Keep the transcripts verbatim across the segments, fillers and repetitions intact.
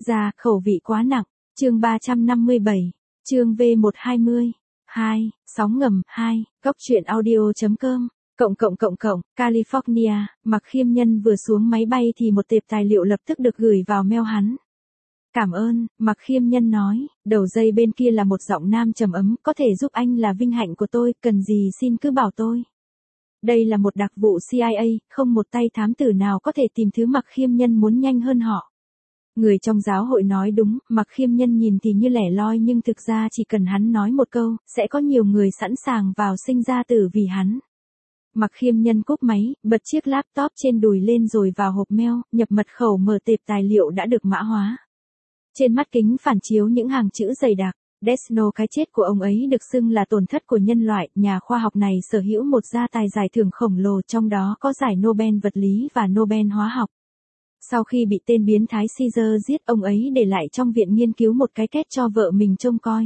Ra, khẩu vị quá nặng. Chương ba trăm năm mươi bảy. Chương V một trăm hai mươi. hai. Sóng ngầm. hai. Góc truyện audio chấm com. Cộng cộng cộng cộng, California, Mạc Khiêm Nhân vừa xuống máy bay thì một tệp tài liệu lập tức được gửi vào mail hắn. Cảm ơn, Mạc Khiêm Nhân nói, đầu dây bên kia là một giọng nam trầm ấm, có thể giúp anh là vinh hạnh của tôi, cần gì xin cứ bảo tôi. Đây là một đặc vụ C I A, không một tay thám tử nào có thể tìm thứ Mạc Khiêm Nhân muốn nhanh hơn họ. Người trong giáo hội nói đúng, Mạc Khiêm Nhân nhìn thì như lẻ loi nhưng thực ra chỉ cần hắn nói một câu, sẽ có nhiều người sẵn sàng vào sinh ra tử vì hắn. Mạc Khiêm Nhân cúp máy, bật chiếc laptop trên đùi lên rồi vào hộp mail, nhập mật khẩu mở tệp tài liệu đã được mã hóa. Trên mắt kính phản chiếu những hàng chữ dày đặc. Desno, cái chết của ông ấy được xưng là tổn thất của nhân loại, nhà khoa học này sở hữu một gia tài giải thưởng khổng lồ, trong đó có giải Nobel vật lý và Nobel hóa học. Sau khi bị tên biến thái Caesar giết, ông ấy để lại trong viện nghiên cứu một cái két cho vợ mình trông coi.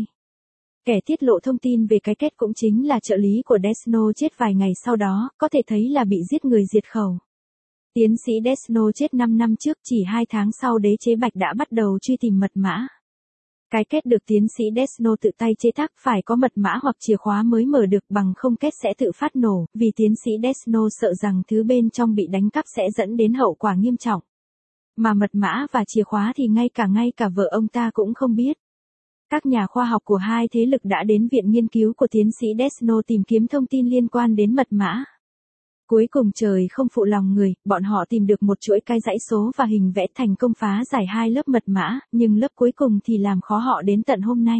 Kẻ tiết lộ thông tin về cái két cũng chính là trợ lý của Desno, chết vài ngày sau đó, có thể thấy là bị giết người diệt khẩu. Tiến sĩ Desno chết năm năm trước, chỉ hai tháng sau đế chế Bạch đã bắt đầu truy tìm mật mã. Cái két được tiến sĩ Desno tự tay chế tác, phải có mật mã hoặc chìa khóa mới mở được, bằng không két sẽ tự phát nổ, vì tiến sĩ Desno sợ rằng thứ bên trong bị đánh cắp sẽ dẫn đến hậu quả nghiêm trọng. Mà mật mã và chìa khóa thì ngay cả ngay cả vợ ông ta cũng không biết. Các nhà khoa học của hai thế lực đã đến viện nghiên cứu của tiến sĩ Desno tìm kiếm thông tin liên quan đến mật mã. Cuối cùng trời không phụ lòng người, bọn họ tìm được một chuỗi cái dãy số và hình vẽ, thành công phá giải hai lớp mật mã, nhưng lớp cuối cùng thì làm khó họ đến tận hôm nay.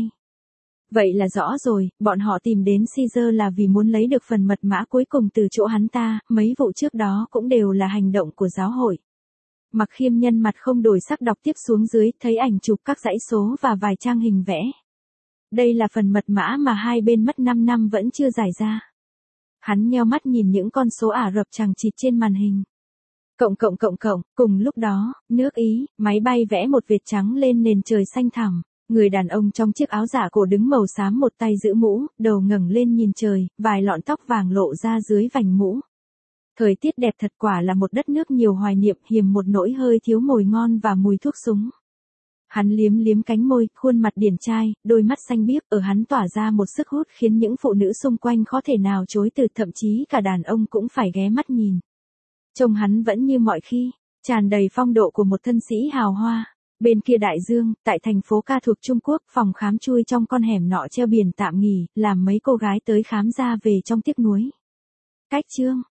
Vậy là rõ rồi, bọn họ tìm đến Caesar là vì muốn lấy được phần mật mã cuối cùng từ chỗ hắn ta, mấy vụ trước đó cũng đều là hành động của giáo hội. Mạc Khiêm Nhân mặt không đổi sắc đọc tiếp xuống dưới, thấy ảnh chụp các dãy số và vài trang hình vẽ. Đây là phần mật mã mà hai bên mất năm năm vẫn chưa giải ra. Hắn nheo mắt nhìn những con số Ả Rập chằng chịt trên màn hình. Cộng cộng cộng cộng, cùng lúc đó, nước Ý, máy bay vẽ một vệt trắng lên nền trời xanh thẳm. Người đàn ông trong chiếc áo giả cổ đứng màu xám, một tay giữ mũ, đầu ngẩng lên nhìn trời, vài lọn tóc vàng lộ ra dưới vành mũ. Thời tiết đẹp thật, quả là một đất nước nhiều hoài niệm, hiềm một nỗi hơi thiếu mồi ngon và mùi thuốc súng. Hắn liếm liếm cánh môi, khuôn mặt điển trai, đôi mắt xanh biếc, ở hắn tỏa ra một sức hút khiến những phụ nữ xung quanh khó thể nào chối từ, thậm chí cả đàn ông cũng phải ghé mắt nhìn. Trông hắn vẫn như mọi khi, tràn đầy phong độ của một thân sĩ hào hoa. Bên kia đại dương, tại thành phố Ca thuộc Trung Quốc, phòng khám chui trong con hẻm nọ treo biển tạm nghỉ, làm mấy cô gái tới khám ra về trong tiếc nuối. Cách chương